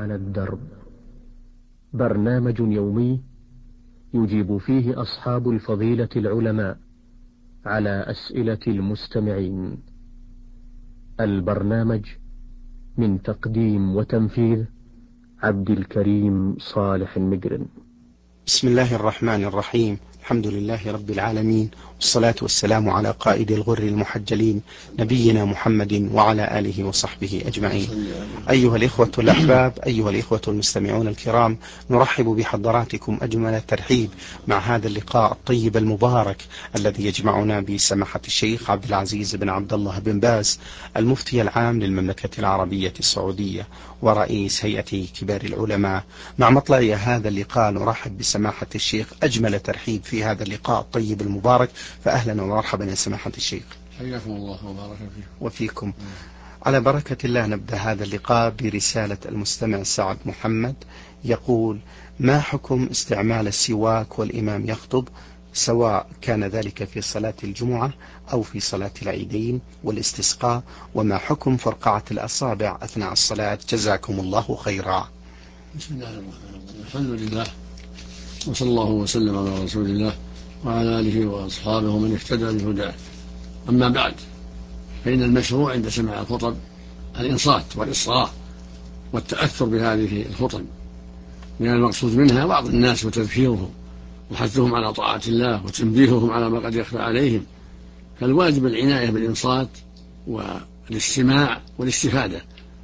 على الدرب، برنامج يومي يجيب فيه أصحاب الفضيلة العلماء على أسئلة المستمعين. البرنامج من تقديم وتنفيذ عبد الكريم صالح المجرم. بسم الله الرحمن الرحيم. الحمد لله رب العالمين، والصلاة والسلام على قائد الغر المحجلين نبينا محمد وعلى آله وصحبه أجمعين. أيها الإخوة الأحباب، أيها الإخوة المستمعون الكرام، نرحب بحضراتكم أجمل الترحيب مع هذا اللقاء الطيب المبارك الذي يجمعنا بسماحة الشيخ عبد العزيز بن عبد الله بن باز، المفتي العام للمملكة العربية السعودية ورئيس هيئة كبار العلماء. مع مطلع هذا اللقاء نرحب بسماحة الشيخ أجمل ترحيب في هذا اللقاء الطيب المبارك، فأهلا ومرحبا يا سماحة الشيخ. حياكم الله وبارك وفيكم. على بركة الله نبدأ هذا اللقاء برسالة المستمع سعد محمد، يقول: ما حكم استعمال السواك والإمام يخطب، سواء كان ذلك في صلاة الجمعة أو في صلاة العيدين والاستسقاء، وما حكم فرقعة الأصابع أثناء الصلاة؟ جزاكم الله خيرا. بسم الله الرحمن الرحيم. الحمد لله، وصلى الله وسلم على رسول الله وعلى آله وأصحابه ومن اهتدى بهداه. أما بعد، فإن المشروع عند سماع الخطب الإنصات والإصغاء والتأثر بهذه الخطب، لأن المقصود منها وعظ الناس وتذكيرهم وحثهم على طاعة الله وتنبيههم على ما قد يخفى عليهم، فالواجب العناية بالإنصات والاستماع والاستفادة،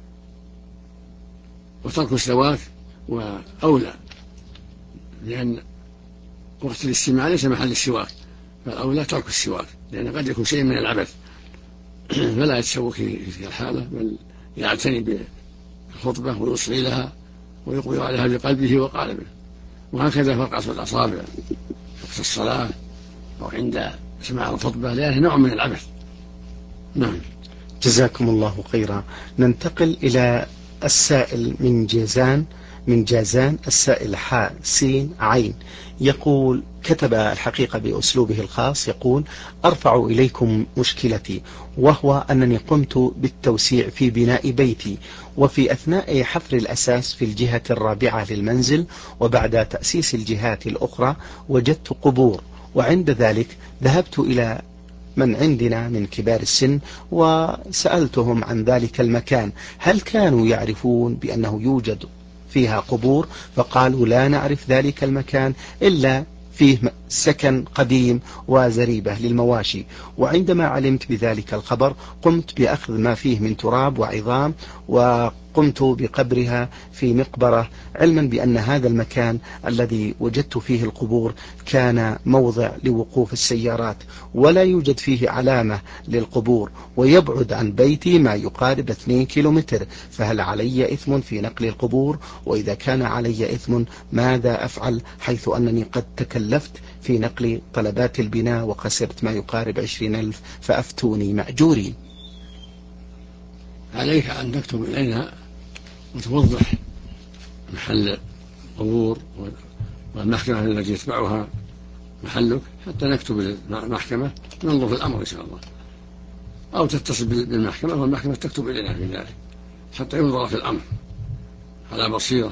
وترك السواك وأولى، لأن وقت الاستماع ليس محل السواك، فالأولى ترك السواك، لأن قد يكون شيء من العبث فلا يتسوك في تلك الحالة، بل يعتني بالخطبة ويصغي لها ويقبل عليها بقلبه وقالبه. وهكذا فرقعة الأصابع وقت الصلاة أو عند سماع الخطبة، لأنه نوع من العبث. نعم. جزاكم الله خيرا. ننتقل إلى السائل من جازان السائل حاء سين عين، يقول: كتب الحقيقة بأسلوبه الخاص، يقول: أرفع إليكم مشكلتي، وهو أنني قمت بالتوسيع في بناء بيتي، وفي أثناء حفر الأساس في الجهة الرابعة للمنزل وبعد تأسيس الجهات الأخرى وجدت قبور، وعند ذلك ذهبت إلى من عندنا من كبار السن وسألتهم عن ذلك المكان، هل كانوا يعرفون بأنه يوجد فيها قبور؟ فقالوا: لا نعرف ذلك المكان إلا فيه سكن قديم وزريبة للمواشي. وعندما علمت بذلك الخبر قمت بأخذ ما فيه من تراب وعظام وقمت بقبرها في مقبرة، علما بأن هذا المكان الذي وجدت فيه القبور كان موضع لوقوف السيارات ولا يوجد فيه علامة للقبور، ويبعد عن بيتي ما يقارب 2 كيلومتر، فهل علي إثم في نقل القبور؟ وإذا كان علي إثم ماذا أفعل، حيث أنني قد تكلفت في نقل طلبات البناء وخسرت ما يقارب 20,000، فأفتوني مأجورين. عليك أن تكتب إلينا وتوضح محل القبور والمحكمة التي يتبعها محلك، حتى نكتب المحكمة ننظر في الأمر إن شاء الله، أو تتصل بالمحكمة والمحكمة تكتب إلينا في ذلك حتى ينظر في الأمر على بصيرة.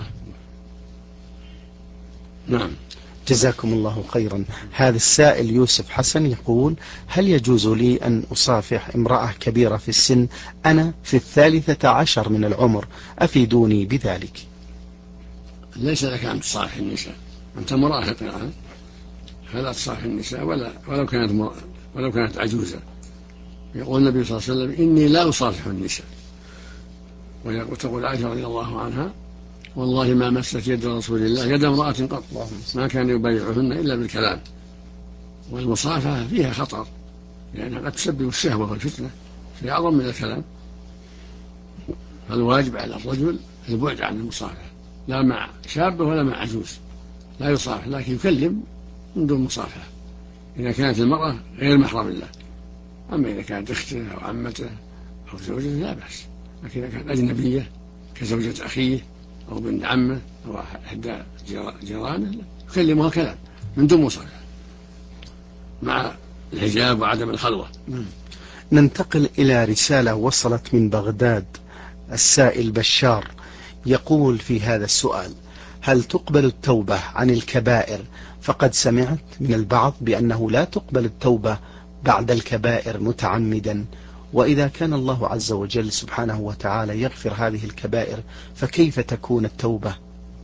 نعم. جزاكم الله خيرا. هذا السائل يوسف حسن يقول: هل يجوز لي أن أصافح امرأة كبيرة في السن؟ أنا في 13 من العمر، أفيدوني بذلك. ليس لك أن تصافح النساء، أنت مراهق الآن، فلا تصافح النساء ولو كانت عجوزة. يقول النبي صلى الله عليه وسلم: إني لا أصافح النساء. وتقول عائشة رضي الله عنها: والله ما مست يد رسول الله يد امرأة قط، ما كان يبايعهن إلا بالكلام. والمصافحة فيها خطر، لأنها قد تسبب الشهوة والفتنة في أعظم من الكلام، فالواجب على الرجل البعد عن المصافحة، لا مع شابة ولا مع عجوز، لا يصافح، لكن يكلم من دون مصافحة إذا كانت المرأة غير محرم له. أما إذا كانت أخته أو عمته أو زوجته لا بأس، لكن إذا كانت أجنبية كزوجة أخيه أو بنت عمه أو إحدى جيرانه يكلمها كلام من دون مصافحة مع الحجاب وعدم الخلوة. ننتقل إلى رسالة وصلت من بغداد. السائل بشار يقول في هذا السؤال: هل تقبل التوبة عن الكبائر؟ فقد سمعت من البعض بأنه لا تقبل التوبة بعد الكبائر متعمدا، وإذا كان الله عز وجل سبحانه وتعالى يغفر هذه الكبائر فكيف تكون التوبة؟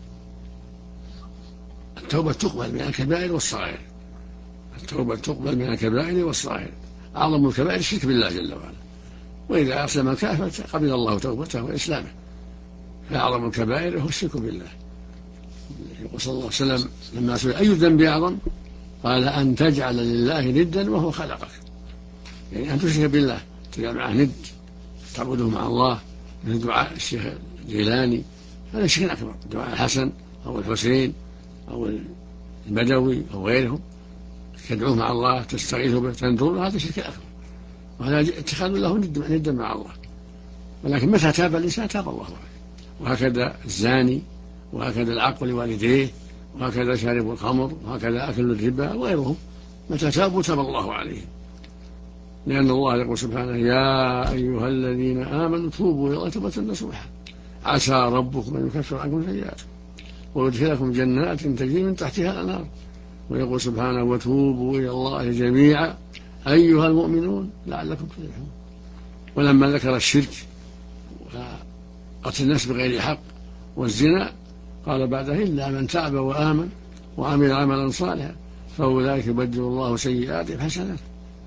التوبة تقبل من الكبائر والصغائر. التوبة تقبل من الكبائر والصغائر. أعظم الكبائر الشرك بالله جل وعلا، وإذا أسلم الكافر قبل الله توبته وإسلامه. فأعظم الكبائر هو الشرك بالله. يقول صلى الله عليه وسلم لما سئل أي الذنب أعظم قال أن تجعل لله ندا وهو خلقك، يعني أن تشرك بالله، تجعل معه ند، تعبده مع الله، من دعاء الشيخ الجيلاني، هذا شرك أكبر، دعاء الحسن أو الحسين أو البدوي أو غيرهم، تدعوه مع الله، تستغيث به، تنذر، هذا شرك أكبر، وهذا اتخاذ له ندا مع الله. ولكن متى تاب الإنسان تاب الله عليه. وهكذا الزاني، وهكذا العاق لوالديه، وهكذا شارب الخمر، وهكذا أكل الربا وغيرهم، متى تابوا تاب الله عليهم. لأن الله يقول سبحانه: يا أيها الذين آمنوا توبوا إلى الله توبة نصوحا عسى ربكم أن يكفر عنكم سيئاتكم ويدخلكم جنات تجري من تحتها الأنهار. ويقول سبحانه: وتوبوا إلى الله جميعا أيها المؤمنون لعلكم تفلحون. ولما ذكر الشرك وقتل النفس بغير حق والزنا قال بعدها: إلا من تاب وآمن وعمل عملا صالحا فأولئك يبدل الله سيئاتهم حسنات.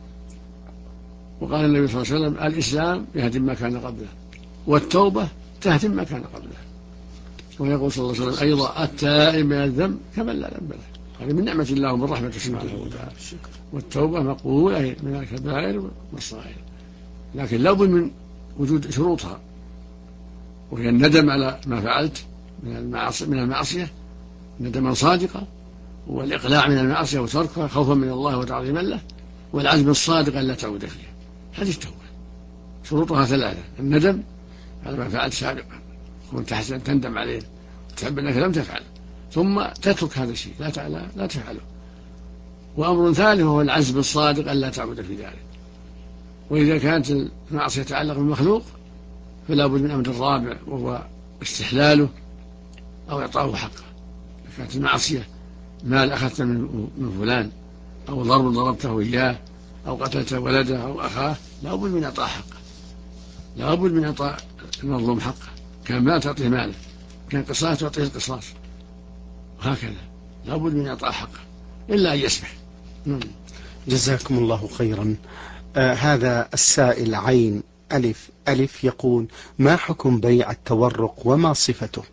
وقال النبي صلى الله عليه وسلم: الإسلام يهدم ما كان قبله، والتوبة تهدم ما كان قبله. ويقول صلى الله عليه وسلم أيضا: التائب من الذنب كمن لا ذنب له. هذه من نعمة الله ومن رحمته سبحانه وتعالى. والتوبة مقبولة من الكبائر والصغائر، لكن لابد من وجود شروطها، وهي الندم على ما فعلت من المعصية ندما صادقا، والإقلاع من المعصية وتركها خوفا من الله وتعظيما له، والعزم الصادق أن لا تعود فيها. هذه التوبة شروطها ثلاثة: الندم على ما فعلت سابقا، كنت حسنا تندم عليه وتحب أنك لم تفعل، ثم تترك هذا الشيء لا تفعله. وأمر ثالث هو العزم الصادق أن لا تعود في ذلك. وإذا كانت المعصية تتعلق بالمخلوق فلا بد من أمر الرابع، وهو استحلاله أو إعطاؤه حقه. إذا كانت المعصية مال أخذت من فلان، أو ضربته إياه، أو قتلت ولده أو أخاه، لا بد من إعطاء حقه، لا بد من إعطاء المظلوم حقه. كان مال تعطيه ماله، كان قصاص تعطيه القصاص، وهكذا لا بد من إعطاء حقه إلا أن يسمح. جزاكم الله خيرا. هذا السائل عين ألف يقول: ما حكم بيع التورق وما صفته؟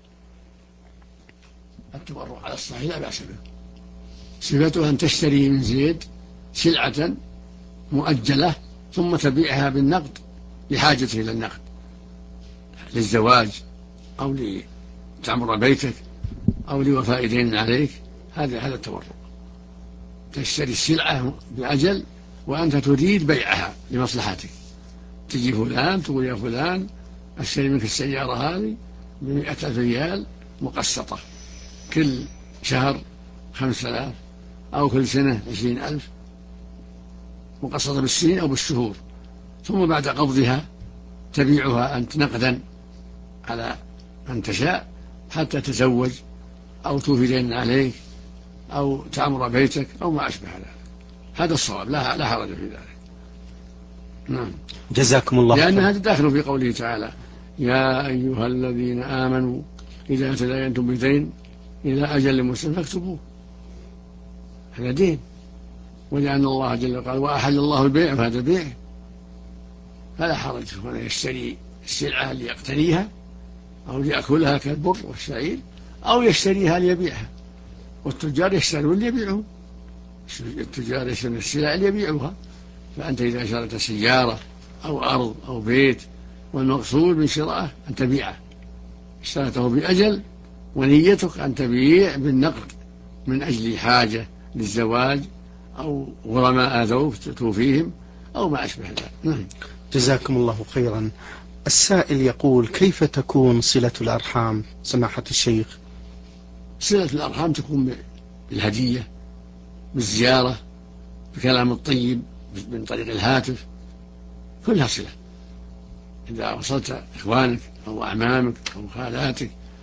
التورق على الصحيح لا بأس به. صفته أن تشتري من زيد سلعة مؤجلة ثم تبيعها بالنقد لحاجته إلى النقد، للزواج أو لتعمر بيتك أو لوفاء دين عليك. هذا التورق، تشتري السلعة بأجل وأنت تريد بيعها لمصلحتك. تجي فلان تقول: يا فلان أشتري منك السيارة هذه ب100,000 ريال مقسطة، كل شهر 5,000 أو كل سنة 20,000 مقسطة بالسنين أو بالشهور، ثم بعد قبضها تبيعها أنت نقدا على من تشاء حتى تتزوج أو توفي دين عليك أو تعمر بيتك أو ما أشبه ذلك. هذا الصواب، لا حرج في ذلك. نعم. جزاكم الله خيرا. لأن هذا داخل في قوله تعالى: يا أيها الذين آمنوا إذا تداينتم بدين إلى أجل مسمى فاكتبوه. هذا دين، ولأن الله جل وعلا قال: وأحل الله البيع، فهذا بيع، فلا حرج هنا يشتري السلعة ليقتنيها أو ليأكلها كالبر والشعير، أو يشتريها ليبيعها. والتجار يشترون ليبيعون، التجار يشترون السلع ليبيعوها. فأنت إذا شريت سيارة أو أرض أو بيت والمقصود من شرائه أن تبيعه، اشتريته بأجل ونيتك أن تبيع بالنقد من أجل حاجة للزواج أو غرماء آذوك توفيهم أو ما أشبه ذلك. جزاكم الله خيرا. السائل يقول: كيف تكون صلة الأرحام سماحة الشيخ؟ صلة الأرحام تكون بالهدية، بالزيارة، بكلام الطيب، من طريق الهاتف، كلها صلة. إذا وصلت إخوانك أو أعمامك أو خالاتك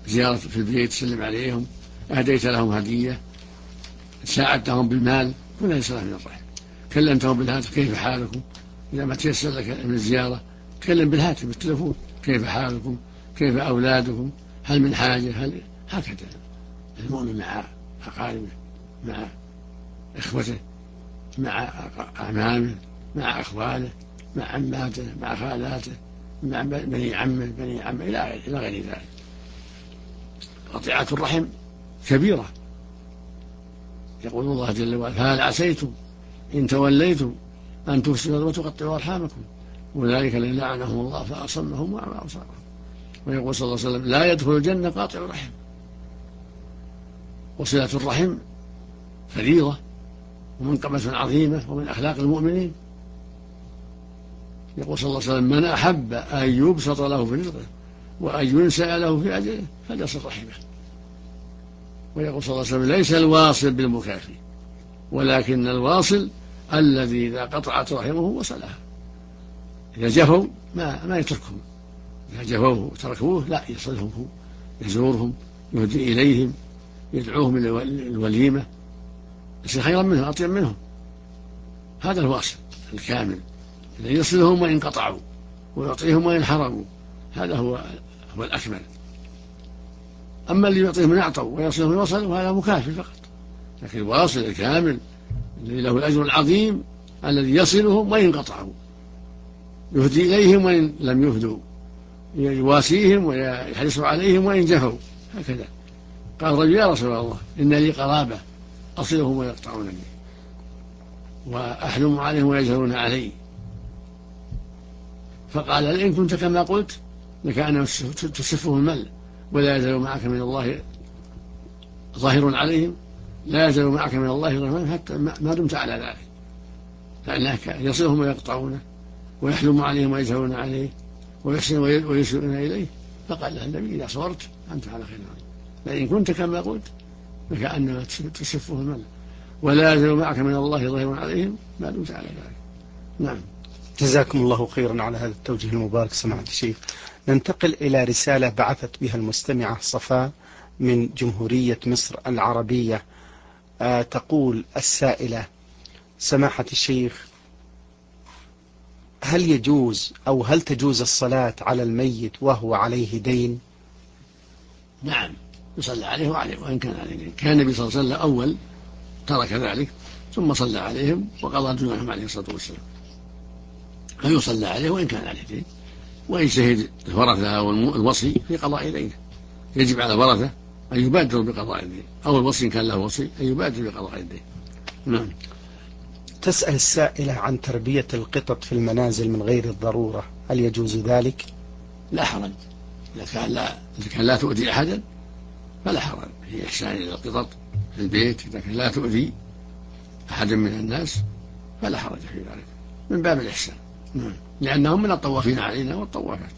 زيارة في البيت، تسلم عليهم، أهديت لهم هدية، ساعدتهم بالمال، كل هذه صلة من الرحم. كلمتهم بالهاتف كيف حالكم، إذا ما تيسر لك من الزيارة تكلم بالهاتف بالتلفون كيف حالكم، كيف أولادكم، هل من حاجة، هكذا المؤمن مع أقاربه، مع إخوته، مع أعمامه، مع أخوانه، مع عماته، مع خالاته، مع بني عمه، إلى غير ذلك. قطيعة الرحم كبيرة. يقول الله جل وعلا: فهل عسيتم إن توليتم أن تفسدوا وتقطعوا أرحامكم أولئك الذين لعنهم الله فأصمهم وأعمى أبصارهم. ويقول صلى الله عليه وسلم: لا يدخل الجنة قاطع رحم. وصلة الرحم فريضة ومنقبة عظيمة ومن أخلاق المؤمنين. يقول صلى الله عليه وسلم: من أحب أن يبسط له في رزقه وأن ينسأ له في أجله فليصل رحمه. ويقول صلى الله عليه وسلم: ليس الواصل بالمكافي ولكن الواصل الذي إذا قطعت رحمه وصلها. إذا جفوا ما يتركهم، إذا جفوه وتركوه لا، يصلهم هو، يزورهم، يهدي إليهم، يدعوهم إلى الوليمة، يصير خيرا منهم، أطيب منهم. هذا الواصل الكامل الذي يصلهم وإن قطعوا ويعطيهم وإن حرموا، هذا هو الأكمل. أما اللي يعطيهم من أعطوا ويصلهم من وصلوا هذا مكافي فقط. لكن الواصل الكامل الذي له الأجر العظيم الذي يصلهم وإن قطعوا، يهدي إليهم وإن لم يهدوا، يواسيهم ويحرص عليهم وإن جفوا، هكذا. قال رجل: يا رسول الله إن لي قرابة أصلهم ويقطعونني وأحلم عليهم ويجهرون علي. فقال: لئن كنت كما قلت لكأنما تسفه المل ولا يزال معك من الله ظاهر عليهم، لا يزال معك من الله ظاهر حتى ما دمت على ذلك، لأنك يصلهم ويقطعونه ويحلم عليهم ويجهرون عليه ويحسن ويسيئون إليه. فقال له النبي: إذا صبرت أنت على خير. لئن كنت كما قلت فكأنما تسفه المل ولا يزال معك من الله ظاهر عليهم ما دمت على ذلك. نعم. جزاكم الله خيرا على هذا التوجيه المبارك سماحة الشيخ. ننتقل إلى رسالة بعثت بها المستمعة صفاء من جمهورية مصر العربية. تقول السائلة: سماحة الشيخ، هل يجوز أو هل تجوز الصلاة على الميت وهو عليه دين؟ نعم، يصلى عليه وعليه وإن كان عليه دين. كان النبي صلى الله عليه وسلم أول ترك ذلك ثم صلى عليهم وقضى ديونهم عليه الصلاة والسلام، فيصلى عليه وإن كان عليه دين، ويجتهد الورثة أو الوصي في قضاء دينه. يجب على الورثة أن يبادروا بقضاء الدين، أو الوصي إن كان له وصي أن يبادر بقضاء الدين. نعم. تسأل السائلة عن تربية القطط في المنازل من غير الضرورة، هل يجوز ذلك؟ لا حرج، إذا كان لا تؤذي أحدا فلا حرج في إحسان إلى القطط في البيت. إذا كان لا تؤذي أحدا من الناس فلا حرج في ذلك، من باب الإحسان، لأنهم من الطوافين علينا والطوافات.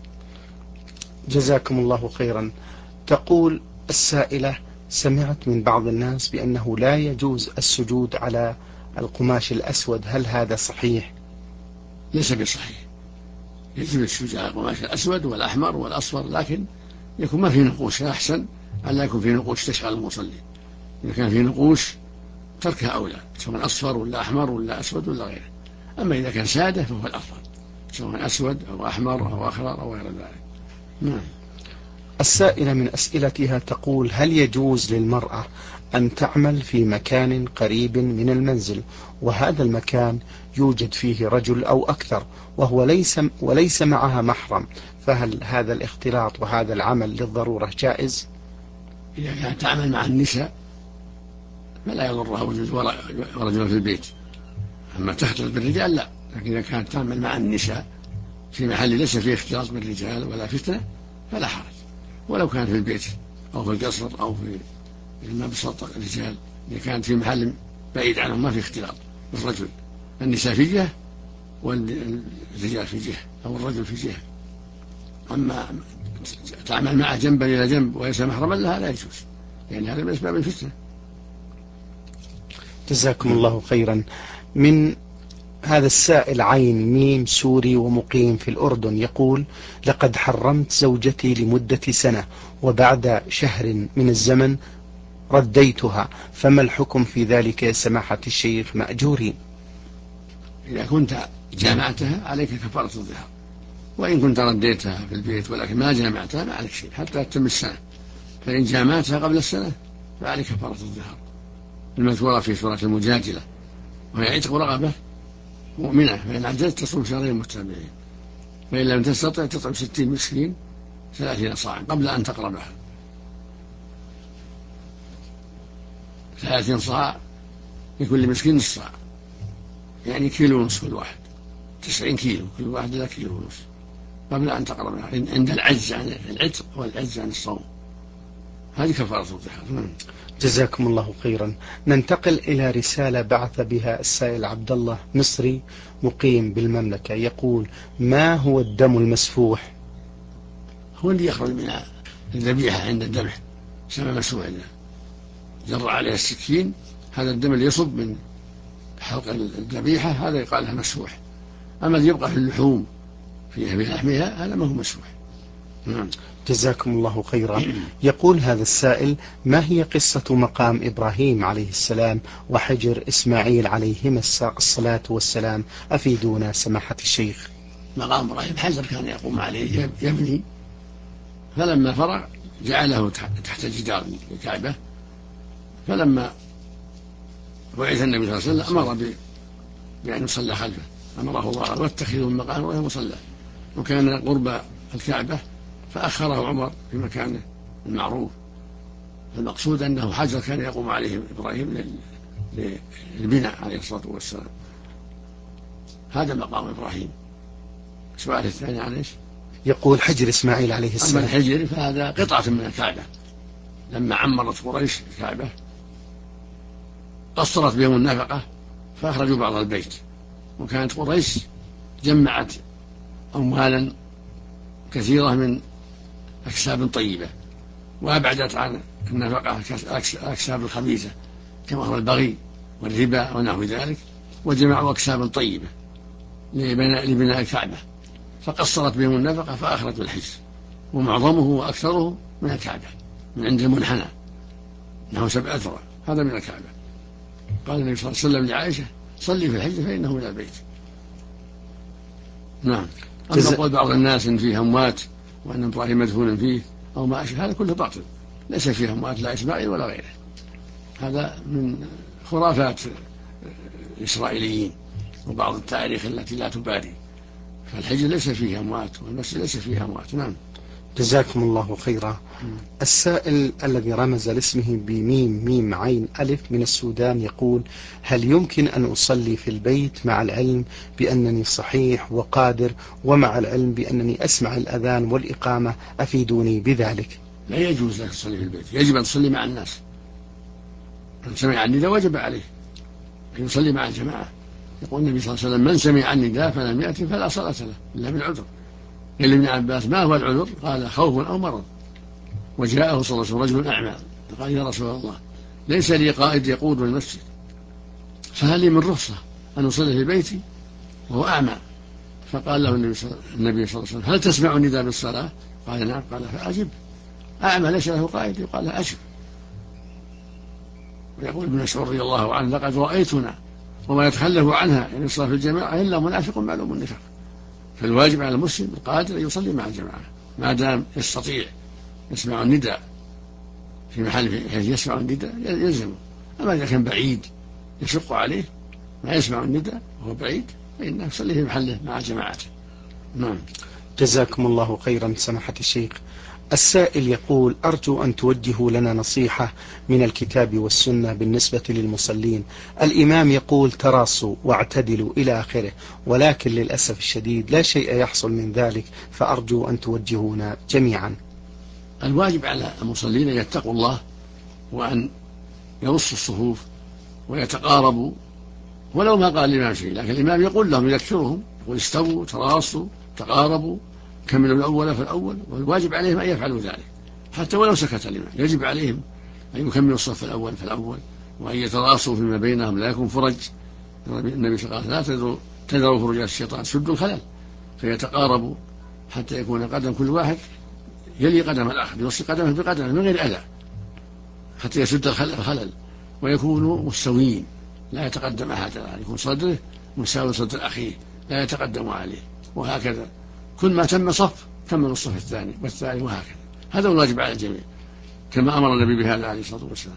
جزاكم الله خيرا. تقول السائلة: سمعت من بعض الناس بأنه لا يجوز السجود على القماش الأسود، هل هذا صحيح؟ ليس بصحيح، يجب السجود على القماش الأسود والأحمر والأصفر، لكن يكون ما في نقوش، أحسن أن لا يكون في نقوش تشغل المصلي. إذا كان في نقوش تركها أولى، سواء أصفر ولا أحمر ولا أسود ولا غيره. أما إذا كان سادة فهو الأفضل، سواء أسود أو أحمر أو أخضر أو غير ذلك. نعم. السائلة من أسئلتها تقول: هل يجوز للمرأة أن تعمل في مكان قريب من المنزل وهذا المكان يوجد فيه رجل أو أكثر وليس معها محرم، فهل هذا الاختلاط وهذا العمل للضرورة جائز؟ إذا كانت تعمل مع النساء فلا يضرها وجود رجل في البيت، أما تختلط بالرجال لا. لكن إذا كانت تعمل مع النساء في محل ليس فيه اختلاط بالرجال ولا فتنة فلا حرج، ولو كان في البيت أو في القصر أو في المبسط الرجال. إذا كانت في محل بعيد عنهم ما في اختلاط بالرجل، النساء في جهة والرجال في جهة أو الرجل في جهة. أما تعمل معه جنبا إلى جنب وليس محرما لها لا يجوز، يعني هذا من أسباب الفتنة. جزاكم الله خيرا. من هذا السائل عين ميم سوري ومقيم في الأردن يقول: لقد حرمت زوجتي لمدة سنة، وبعد شهر من الزمن رديتها، فما الحكم في ذلك يا سماحة الشيخ مأجورين؟ إذا كنت جامعتها عليك كفارة الظهار، وإن كنت رديتها في البيت ولكن ما جامعتها ما عليك شيء حتى تتم السنة. فإن جامعتها قبل السنة فعليك كفارة الظهار المذكورة في سورة المجادلة، وهي عتق رقبة مؤمنة، فإن عجزت تصوم شهرين متتابعين، فإن لم تستطع تطعم 60 مسكين 30 صاعا قبل أن تقربها. 30 صاع لكل مسكين نصف صاع، يعني كيلو ونصف كل واحد، 90 كيلو كل واحد لا كيلو ونصف قبل أن تقربها عند العجز عن العتق والعجز عن الصوم. هذه كفارة الظهار. جزاكم الله خيرا. ننتقل إلى رسالة بعث بها السائل عبد الله مصري مقيم بالمملكة يقول: ما هو الدم المسفوح؟ هو اللي يخرج من الذبيحة عند الذبح، سمى مسفوح له، جر عليها السكين، هذا الدم اللي يصب من حلق الذبيحة هذا يقال له مسفوح. أما اللي يبقى في اللحوم في لحمها هذا ما هو مسفوح. جزاكم الله خيرا. يقول هذا السائل: ما هي قصة مقام إبراهيم عليه السلام وحجر إسماعيل عليهما الصلاة والسلام؟ أفيدونا سماحة الشيخ. مقام إبراهيم حجر كان يقوم عليه يبني، فلما فرغ جعله تحت جدار الكعبة، فلما بعث النبي صلى الله عليه وسلم أمر بأن يصلى خلفه، أمره الله: واتخذوا من مقام إبراهيم مصلى، وكان قرب الكعبة فأخره عمر في مكانه المعروف. المقصود أنه حجر كان يقوم عليه إبراهيم للبناء عليه الصلاة والسلام. هذا مقام إبراهيم. السؤال الثاني عن إيش؟ يقول حجر إسماعيل عليه السلام. أما الحجر فهذا قطعة من الكعبة، لما عمرت قريش الكعبة قصرت بهم النفقة فأخرجوا بعض البيت، وكانت قريش جمعت أموالا كثيرة من أكساب طيبة، وأبعدت عن النفقة الأكساب الخبيثة كما هو البغي والربا ونحو ذلك، وجمعوا أكساب طيبة لبناء الكعبة، فقصرت بهم النفقة فأخرجوا الحجر، ومعظمه وأكثره من الكعبة من عند المنحنى أنه 7 أذرع، هذا من الكعبة. قال النبي صلى الله عليه وسلم لعائشة: صلي في الحجر فإنه من البيت. نعم. أما قول بعض الناس إن فيه أموات وأن إبراهيم مدفون فيه أو ما أشبه هذا كله باطل، ليس فيه أموات لا إسماعيل ولا غيره، هذا من خرافات الإسرائيليين وبعض التاريخ التي لا تبالي، فالحجر ليس فيه أموات والمسجد ليس فيه أموات. نعم. جزاكم الله خيرا. السائل الذي رمز لاسمه بميم ميم عين ألف من السودان يقول: هل يمكن أن أصلي في البيت مع العلم بأنني صحيح وقادر، ومع العلم بأنني أسمع الأذان والإقامة؟ أفيدوني بذلك. لا يجوز لك تصلي في البيت، يجب أن تصلي مع الناس. من سمع النداء وجب عليه أن يصلي مع الجماعة. يقول النبي صلى الله عليه وسلم: من سمع النداء فلم يأتي فلا صلاة له إلا بالعذر. قال ابن عباس: ما هو العذر؟ قال: خوف أو مرض. وجاءه صلى الله عليه وسلم رجل أعمى فقال: يا رسول الله، ليس لي قائد يقود من المسجد، فهل لي من رخصة أن أصلي في بيتي وهو أعمى؟ فقال له النبي صلى الله عليه وسلم: هل تسمع النداء بالصلاة؟ قال: نعم. قال: فأجب. أعمى ليس له قائد يقال له أجب. ويقول ابن مسعود رضي الله عنه: لقد رأيتنا وما يتخلف عنها يعني الصلاة في الجماعة إلا منافق معلوم النفاق. فالواجب على المسلم القادر أن يصلي مع الجماعة ما دام يستطيع يسمع النداء في محل يسمع النداء يلزمه. أما إذا كان بعيد يشق عليه ما يسمع النداء وهو بعيد فإنه يصلي في محله مع جماعته. نعم. جزاكم الله خيرا سماحة الشيخ. السائل يقول: أرجو أن توجهوا لنا نصيحة من الكتاب والسنة بالنسبة للمصلين. الإمام يقول: تراصوا واعتدلوا إلى آخره، ولكن للأسف الشديد لا شيء يحصل من ذلك، فأرجو أن توجهونا جميعا. الواجب على المصلين أن يتقوا الله وأن يرصوا الصفوف ويتقاربوا، ولو ما قال الإمام شيء، لكن الإمام يقول لهم يذكرهم، يقول: استووا تراصوا تقاربوا كملوا الأول فالأول. والواجب عليهم أن يفعلوا ذلك حتى ولو سكت الإمام، يجب عليهم أن يكملوا الصف الأول فالأول، وأن يتراصوا فيما بينهم لا يكون فرج النبي صلى الله عليه وسلم لا تذروا فرجات الشيطان، سدوا الخلل فيتقاربوا حتى يكون قدم كل واحد يلي قدم الآخر، يوصي قدمه بقدمه من غير أذى حتى يسد الخلل ويكونوا مستويين، لا يتقدم أحد، يكون صدره مساوي صدر أخيه لا يتقدم عليه، وهكذا كل ما تم صف تم الصف الثاني والثاني، وهكذا. هذا الواجب على الجميع كما أمر النبي بهذا عليه الصلاة والسلام: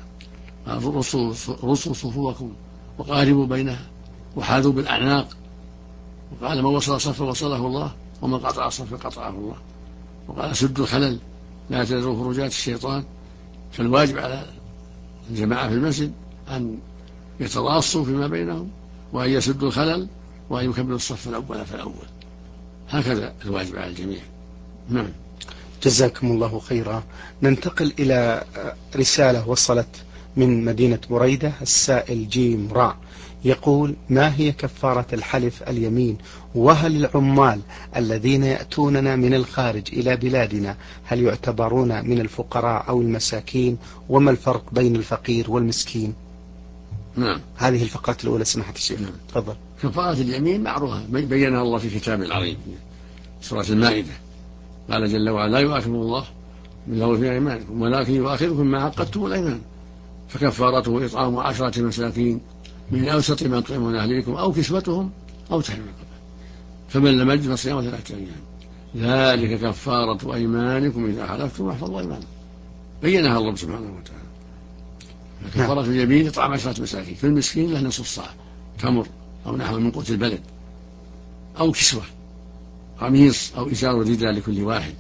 رصوا صفوفكم وقاربوا بينها وحاذوا بالأعناق، وقال: من وصل صفا وصله الله، ومن قطع صفا قطعه الله. وقال: سدوا الخلل لا تذروا خروجات الشيطان. فالواجب على الجماعة في المسجد أن يتراصوا فيما بينهم، وأن يسدوا الخلل، وأن يكملوا الصف الأول فالأول. هكذا الواجب على الجميع. نعم. جزاكم الله خيرا. ننتقل إلى رسالة وصلت من مدينة بريدة. السائل جيم راء يقول: ما هي كفارة الحلف اليمين؟ وهل العمال الذين يأتوننا من الخارج إلى بلادنا هل يعتبرون من الفقراء أو المساكين؟ وما الفرق بين الفقير والمسكين؟ نعم. هذه الفقرة الأولى سماحة الشيخ. نعم. تفضل. كفارة اليمين معروفة بينها الله في كتابه العظيم سورة المائدة. قال جل وعلا: لا يؤاخذكم الله باللغو في أيمانكم ولكن يؤاخذكم ما عقدتم الأيمان، فكفارته إطعام 10 مساكين من أوسط ما تطعمون أهليكم أو كسوتهم أو تحرير رقبة، فمن لم يجد فصيام 3 أيام، ذلك كفارة أيمانكم إذا حلفتم واحفظوا أيمانكم. بينها الله سبحانه وتعالى. كفارة اليمين إطعام 10 مساكين، في المسكين له نصف الصاع تمر أو نحو من قوت البلد، أو كسوة قميص أو إزار رداء لكل واحد،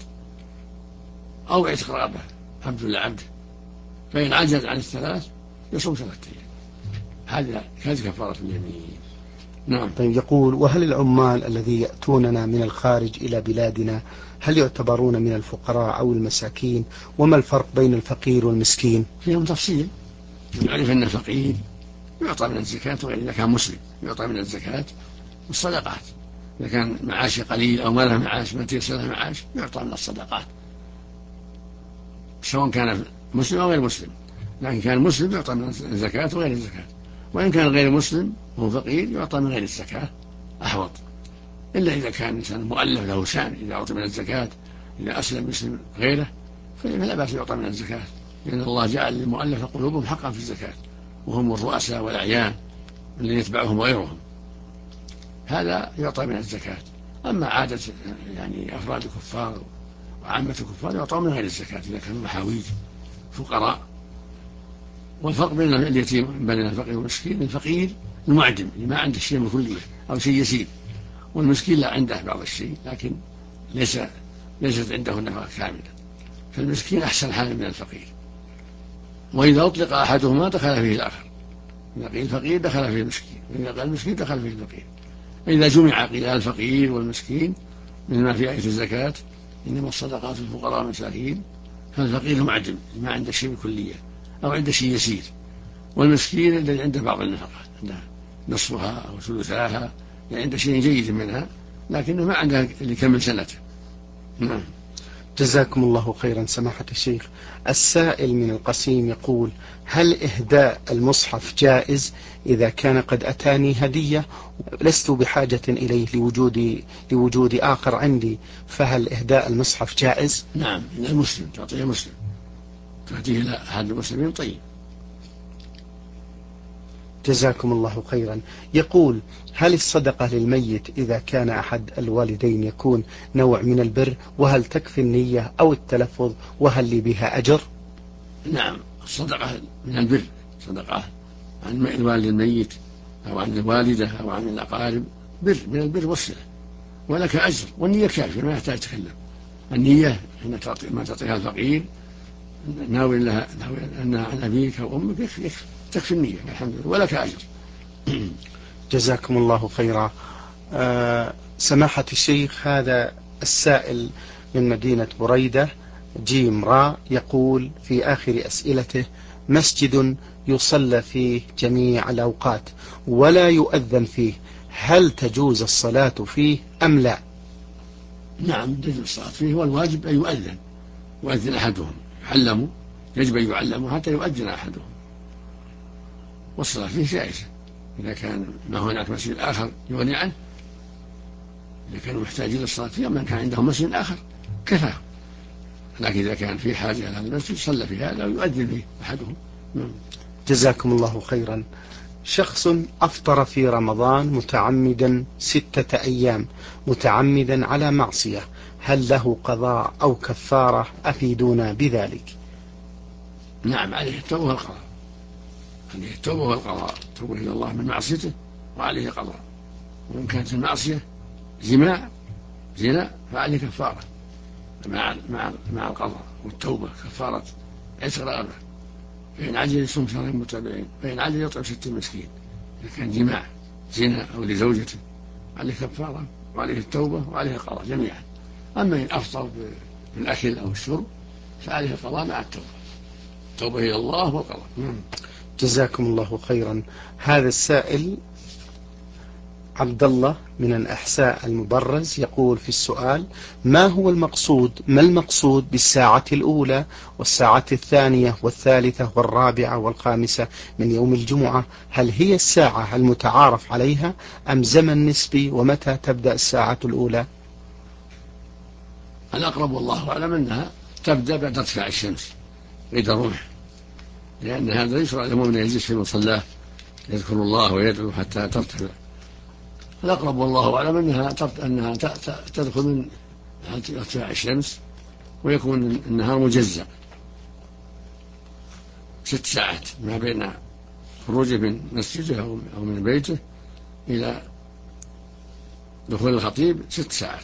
أو عتق رقبة عبد لعبد، فإن عجز عن الثلاث يصوم 3 أيام. هذه كفارة اليمين. نعم. طيب، يقول: وهل العمال الذي يأتوننا من الخارج إلى بلادنا هل يعتبرون من الفقراء أو المساكين؟ وما الفرق بين الفقير والمسكين؟ فيهم تفصيل. يعرف أن الفقير يعطى من الزكاة، وغير إذا كان مسلم يعطى من الزكاة والصدقات، إذا كان معاش قليل أو ما له معاش ما تيسر له معاش يعطى من الصدقات، سواء كان مسلم أو غير مسلم. لكن كان مسلم يعطى من الزكاة وغير الزكاة، وإن كان غير مسلم وهو فقير يعطى من غير الزكاة أحوط، إلا إذا كان إنسان مؤلف له شأن، إذا أعطي من الزكاة إذا أسلم مسلم غيره فلا بأس يعطى من الزكاة، لأن الله جعل للمؤلف قلوبهم حقا في الزكاة، وهم الرؤساء والأعيان الذين يتبعهم غيرهم، هذا يعطى من الزكاة. أما عادة يعني أفراد الكفار وعامة الكفار يعطى من غير الزكاة إذا كانوا محاويج فقراء. والفرق بين اليتيم بين الفقير والمسكين: الفقير المعدم اللي ما عنده شيء من كلية أو شيء يسير، والمسكين لا عنده بعض الشيء لكن ليست عنده النفقة كاملة، فالمسكين أحسن حالا من الفقير. وإذا أطلق أحدهما دخل فيه الآخر، إذا قيل الفقير دخل فيه المسكين، وإذا قال المسكين دخل فيه الفقير. إذا جمع قيل الفقير والمسكين مثل في آية الزكاة: إنما الصدقات للفقراء والمساكين. فالفقير المعدم ما عنده شيء بكلية أو عنده شيء يسير، والمسكين الذي عنده بعض النفقة، عنده نصفها أو ثلثاها، يعني عنده شيء جيد منها لكنه ما عنده اللي يكمل سنته. نعم. جزاكم الله خيرا سماحة الشيخ. السائل من القصيم يقول: هل إهداء المصحف جائز إذا كان قد أتاني هدية لست بحاجة إليه لوجود آخر عندي، فهل إهداء المصحف جائز؟ نعم، إن المسلم تعطيه مسلم، تهديه إلى أحد المسلمين طيب. جزاكم الله خيرا. يقول: هل الصدقة للميت إذا كان أحد الوالدين يكون نوع من البر؟ وهل تكفي النية أو التلفظ؟ وهل لي بها أجر؟ نعم، الصدقة من البر، صدقة عن الوالد الميت أو عن الوالدة أو عن الأقارب بر من البر والصلة، ولك أجر، والنية كافية ما يحتاج تكلم. النية حين ما تعطيها الفقير ناوي لها أنها عن أبيك أو أمك تكفي النية الحمد لله ولك أجر. جزاكم الله خيرا. سماحة الشيخ، هذا السائل من مدينة بريدة جيم راء يقول في آخر أسئلته: مسجد يصلى فيه جميع الأوقات ولا يؤذن فيه، هل تجوز الصلاة فيه أم لا؟ نعم، تجوز الصلاة فيه، والواجب أن يؤذن أحدهم، يعلموا، يجب أن يعلموا حتى يؤذن أحدهم، والصلاة فيه جائزة إذا كان ما هناك مسجد آخر يغني عنه، إذا كانوا محتاجين للصلاة فيه، من كان عندهم مسجد آخر كفى، لكن إذا كان في حاجة إلى هذا المسجد صلى في هذا ويؤذن به أحدهم. جزاكم الله خيرا. شخص أفطر في رمضان متعمدا 6 أيام متعمدا على معصية، هل له قضاء أو كفارة؟ أفيدونا بذلك. نعم، عليه التوبة والقضاء، عليه التوبة والقضاء، توبة إلى الله من معصيته وعليه قضاء. وإن كانت المعصية زنا فعليه كفارة مع القضاء والتوبة، كفارة عتق رقبة، فإن عجل يصوم شهرين متابعين، فإن عجل يطعم 60 مسكين. إذا كان جماع زنا أو لزوجته عليه كفارة وعليه التوبة وعليه القضاء جميعا. أما إن أفطر بالأكل أو الشرب فعليه القضاء مع التوبة، التوبة إلى الله والقضاء. جزاكم الله خيرا. هذا السائل عبد الله من الأحساء المبرز يقول في السؤال: ما المقصود بالساعة الأولى والساعة الثانية والثالثة والرابعة والخامسة من يوم الجمعة؟ هل هي الساعة المتعارف عليها أم زمن نسبي؟ ومتى تبدأ الساعة الأولى؟ الأقرب والله أعلم أنها تبدأ بعد ارتفاع الشمس عند الرمح، لأن هذا يشرع للمؤمن يجلس في مصلاه يذكر الله ويدعو حتى ترتفع. الأقرب والله أعلم أنها تدخل من ارتفاع الشمس، ويكون النهار مجزأ 6 ساعات ما بين خروجه من مسجده أو من بيته إلى دخول الخطيب 6 ساعات،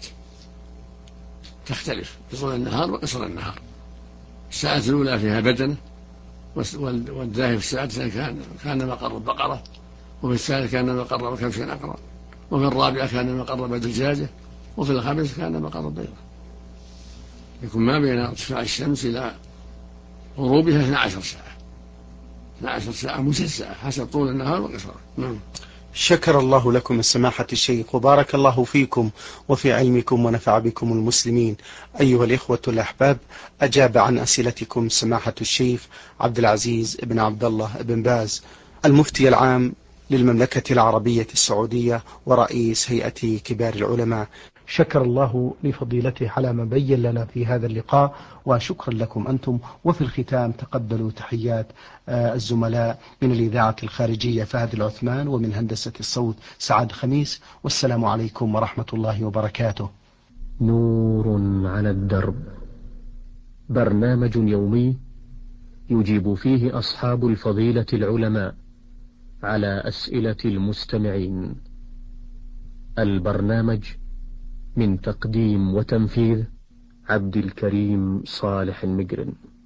تختلف بطول النهار وقصر النهار. الساعة الأولى فيها بدنة، والذاهب في الساعة كان مقر بقرة، وفي الثالث كان مقر كبش أقرأ، وفي الرابعة كان مقر دجاجة، وفي الخامسة كان مقر بيضة. يكون ما بين ارتفاع الشمس إلى غروبها 12 ساعة، 12 ساعة مجزأة حسب طول النهار وقصره. شكر الله لكم السماحة الشيخ، وبارك الله فيكم وفي علمكم ونفع بكم المسلمين. أيها الإخوة الأحباب، أجاب عن أسئلتكم سماحة الشيخ عبد العزيز بن عبد الله بن باز، المفتي العام للمملكة العربية السعودية ورئيس هيئة كبار العلماء. شكر الله لفضيلته على ما بين لنا في هذا اللقاء، وشكرا لكم أنتم. وفي الختام تقبلوا تحيات الزملاء من الإذاعة الخارجية فهد العثمان، ومن هندسة الصوت سعد خميس، والسلام عليكم ورحمة الله وبركاته. نور على الدرب، برنامج يومي يجيب فيه أصحاب الفضيلة العلماء على أسئلة المستمعين. البرنامج من تقديم وتنفيذ عبد الكريم صالح المقرن.